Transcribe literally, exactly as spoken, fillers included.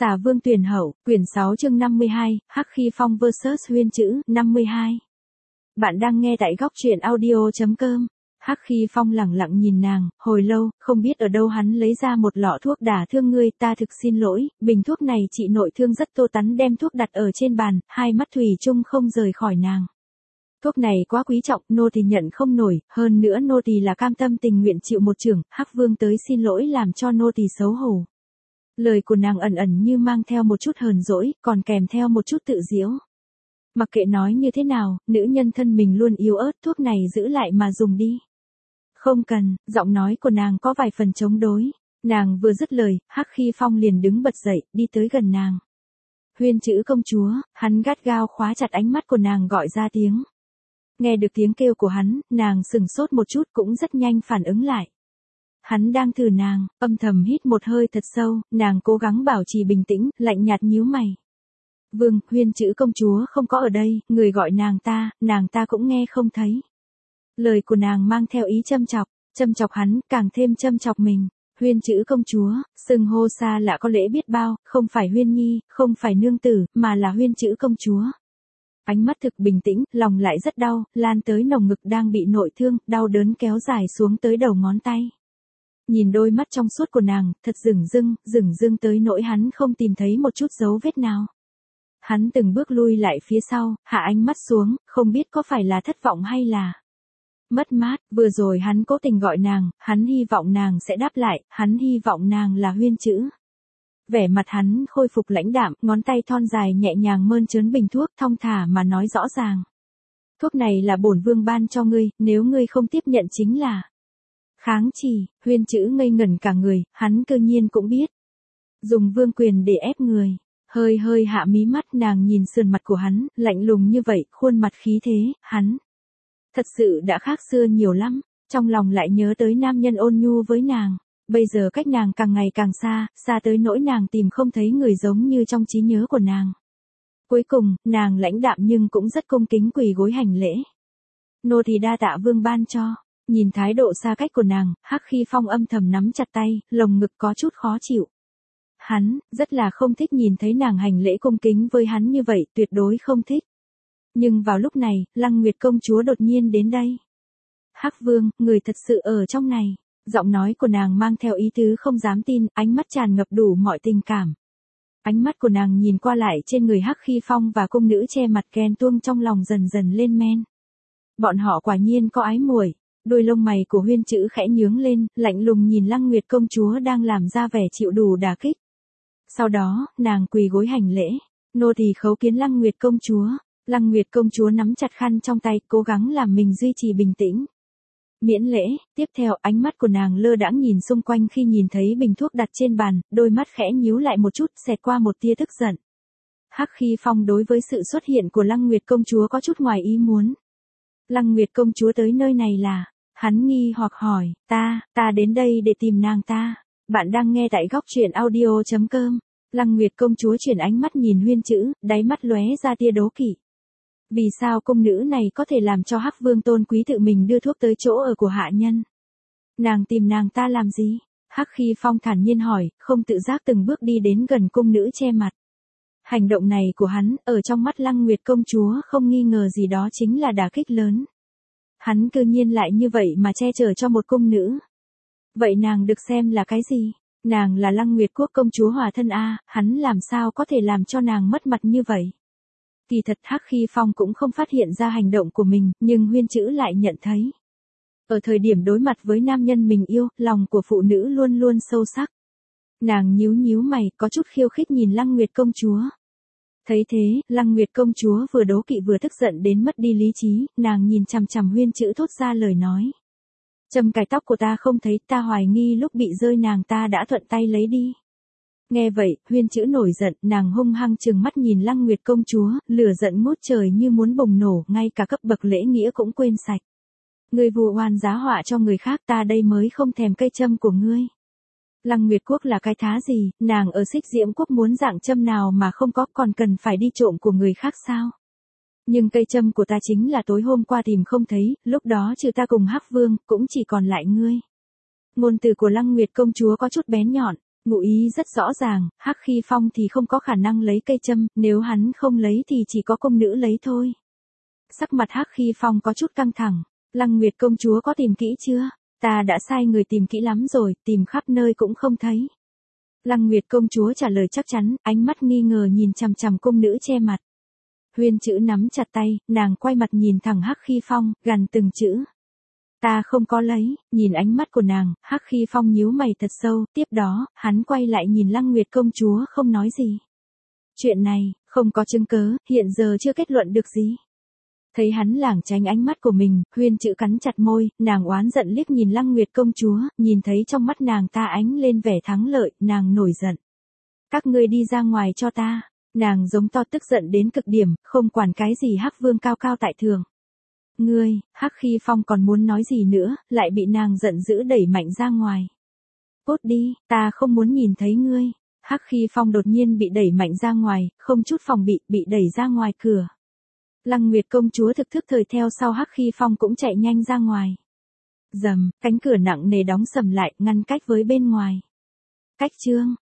Xà Vương Tuyển Hậu, quyển sáu chương năm mươi hai, Hắc Khi Phong versus Huyên Chữ, năm mươi hai. Bạn đang nghe tại góc truyện audio chấm com. Hắc Khi Phong lẳng lặng nhìn nàng, hồi lâu, không biết ở đâu hắn lấy ra một lọ thuốc đả thương ngươi, ta thực xin lỗi, bình thuốc này chị nội thương rất tô tắn đem thuốc đặt ở trên bàn, hai mắt thủy chung không rời khỏi nàng. Thuốc này quá quý trọng, nô tỳ nhận không nổi, hơn nữa nô tỳ là cam tâm tình nguyện chịu một chưởng, Hắc Vương tới xin lỗi làm cho nô tỳ xấu hổ. Lời của nàng ẩn ẩn như mang theo một chút hờn dỗi, còn kèm theo một chút tự giễu. Mặc kệ nói như thế nào, nữ nhân thân mình luôn yếu ớt, thuốc này giữ lại mà dùng đi. Không cần, giọng nói của nàng có vài phần chống đối. Nàng vừa dứt lời, Hắc Khi Phong liền đứng bật dậy, đi tới gần nàng. Huyên Chữ công chúa, hắn gắt gao khóa chặt ánh mắt của nàng gọi ra tiếng. Nghe được tiếng kêu của hắn, nàng sừng sốt một chút cũng rất nhanh phản ứng lại. Hắn đang thử nàng, âm thầm hít một hơi thật sâu, nàng cố gắng bảo trì bình tĩnh, lạnh nhạt nhíu mày. Vương, Huyên Chữ công chúa không có ở đây, người gọi nàng ta, nàng ta cũng nghe không thấy. Lời của nàng mang theo ý châm chọc, châm chọc hắn, càng thêm châm chọc mình. Huyên Chữ công chúa, xưng hô xa lạ có lễ biết bao, không phải Huyên Nhi, không phải nương tử, mà là Huyên Chữ công chúa. Ánh mắt thực bình tĩnh, lòng lại rất đau, lan tới nồng ngực đang bị nội thương, đau đớn kéo dài xuống tới đầu ngón tay. Nhìn đôi mắt trong suốt của nàng, thật rừng rưng, rừng rưng tới nỗi hắn không tìm thấy một chút dấu vết nào. Hắn từng bước lui lại phía sau, hạ ánh mắt xuống, không biết có phải là thất vọng hay là mất mát. Vừa rồi hắn cố tình gọi nàng, hắn hy vọng nàng sẽ đáp lại, hắn hy vọng nàng là Huyên Chữ. Vẻ mặt hắn khôi phục lãnh đạm, ngón tay thon dài nhẹ nhàng mơn trớn bình thuốc, thong thả mà nói rõ ràng. Thuốc này là bổn vương ban cho ngươi, nếu ngươi không tiếp nhận chính là kháng chỉ. Huyên Chữ ngây ngẩn cả người, hắn cơ nhiên cũng biết. Dùng vương quyền để ép người. Hơi hơi hạ mí mắt, nàng nhìn sườn mặt của hắn, lạnh lùng như vậy, khuôn mặt khí thế, hắn thật sự đã khác xưa nhiều lắm, trong lòng lại nhớ tới nam nhân ôn nhu với nàng. Bây giờ cách nàng càng ngày càng xa, xa tới nỗi nàng tìm không thấy người giống như trong trí nhớ của nàng. Cuối cùng, nàng lãnh đạm nhưng cũng rất cung kính quỳ gối hành lễ. Nô thì đa tạ vương ban cho. Nhìn thái độ xa cách của nàng, Hắc Khi Phong âm thầm nắm chặt tay, lồng ngực có chút khó chịu. Hắn, rất là không thích nhìn thấy nàng hành lễ cung kính với hắn như vậy, tuyệt đối không thích. Nhưng vào lúc này, Lăng Nguyệt công chúa đột nhiên đến đây. Hắc Vương, người thật sự ở trong này. Giọng nói của nàng mang theo ý tứ không dám tin, ánh mắt tràn ngập đủ mọi tình cảm. Ánh mắt của nàng nhìn qua lại trên người Hắc Khi Phong và cung nữ che mặt ghen tuông trong lòng dần dần lên men. Bọn họ quả nhiên có ái muội. Đôi lông mày của Huyên Chữ khẽ nhướng lên, lạnh lùng nhìn Lăng Nguyệt công chúa đang làm ra vẻ chịu đủ đả kích. Sau đó, nàng quỳ gối hành lễ. Nô tỳ khấu kiến Lăng Nguyệt công chúa. Lăng Nguyệt công chúa nắm chặt khăn trong tay, cố gắng làm mình duy trì bình tĩnh. Miễn lễ, tiếp theo ánh mắt của nàng lơ đãng nhìn xung quanh khi nhìn thấy bình thuốc đặt trên bàn, đôi mắt khẽ nhíu lại một chút, xẹt qua một tia tức giận. Hắc Khi Phong đối với sự xuất hiện của Lăng Nguyệt công chúa có chút ngoài ý muốn. Lăng Nguyệt công chúa tới nơi này là, hắn nghi hoặc hỏi, ta, ta đến đây để tìm nàng ta. Bạn đang nghe tại góc truyện audio chấm com. Lăng Nguyệt công chúa chuyển ánh mắt nhìn Huyên Chữ, đáy mắt lóe ra tia đố kỵ. Vì sao cung nữ này có thể làm cho Hắc Vương tôn quý tự mình đưa thuốc tới chỗ ở của hạ nhân? Nàng tìm nàng ta làm gì? Hắc Khi Phong thản nhiên hỏi, không tự giác từng bước đi đến gần cung nữ che mặt. Hành động này của hắn, ở trong mắt Lăng Nguyệt công chúa không nghi ngờ gì đó chính là đả kích lớn. Hắn cư nhiên lại như vậy mà che chở cho một cung nữ. Vậy nàng được xem là cái gì? Nàng là Lăng Nguyệt quốc công chúa hòa thân a, hắn làm sao có thể làm cho nàng mất mặt như vậy? Kỳ thật Hắc Khi Phong cũng không phát hiện ra hành động của mình, nhưng Huyên Chữ lại nhận thấy. Ở thời điểm đối mặt với nam nhân mình yêu, lòng của phụ nữ luôn luôn sâu sắc. Nàng nhíu nhíu mày, có chút khiêu khích nhìn Lăng Nguyệt công chúa. Thấy thế, Lăng Nguyệt công chúa vừa đố kỵ vừa tức giận đến mất đi lý trí, nàng nhìn chằm chằm Huyên Chữ thốt ra lời nói. Châm cài tóc của ta không thấy, ta hoài nghi lúc bị rơi nàng ta đã thuận tay lấy đi. Nghe vậy, Huyên Chữ nổi giận, nàng hung hăng trừng mắt nhìn Lăng Nguyệt công chúa, lửa giận ngút trời như muốn bùng nổ, ngay cả cấp bậc lễ nghĩa cũng quên sạch. Ngươi vu oan giá họa cho người khác, ta đây mới không thèm cây châm của ngươi. Lăng Nguyệt quốc là cái thá gì, nàng ở Xích Diễm quốc muốn dạng châm nào mà không có, còn cần phải đi trộm của người khác sao? Nhưng cây châm của ta chính là tối hôm qua tìm không thấy, lúc đó trừ ta cùng Hắc Vương, cũng chỉ còn lại ngươi. Ngôn từ của Lăng Nguyệt công chúa có chút bén nhọn. Ngụ ý rất rõ ràng, Hắc Khi Phong thì không có khả năng lấy cây châm, nếu hắn không lấy thì chỉ có công nữ lấy thôi. Sắc mặt Hắc Khi Phong có chút căng thẳng. Lăng Nguyệt công chúa có tìm kỹ chưa? Ta đã sai người tìm kỹ lắm rồi, tìm khắp nơi cũng không thấy. Lăng Nguyệt công chúa trả lời chắc chắn, ánh mắt nghi ngờ nhìn chằm chằm công nữ che mặt. Huyên chữ nắm chặt tay, nàng quay mặt nhìn thẳng Hắc Khi Phong, gằn từng chữ. Ta không có lấy, nhìn ánh mắt của nàng, Hắc Khi Phong nhíu mày thật sâu, tiếp đó, hắn quay lại nhìn Lăng Nguyệt công chúa không nói gì. Chuyện này, không có chứng cớ, hiện giờ chưa kết luận được gì. Thấy hắn lảng tránh ánh mắt của mình, Huyên chữ cắn chặt môi, nàng oán giận liếc nhìn Lăng Nguyệt công chúa, nhìn thấy trong mắt nàng ta ánh lên vẻ thắng lợi, nàng nổi giận. Các ngươi đi ra ngoài cho ta. Nàng giống to tức giận đến cực điểm, không quản cái gì Hắc Vương cao cao tại thượng. Ngươi, Hắc Khi Phong còn muốn nói gì nữa, lại bị nàng giận dữ đẩy mạnh ra ngoài. Cút đi, ta không muốn nhìn thấy ngươi. Hắc Khi Phong đột nhiên bị đẩy mạnh ra ngoài, không chút phòng bị, bị đẩy ra ngoài cửa. Lăng Nguyệt công chúa thực thức thời theo sau Hắc Khi Phong cũng chạy nhanh ra ngoài. Dầm, cánh cửa nặng nề đóng sầm lại, ngăn cách với bên ngoài. Cách chương.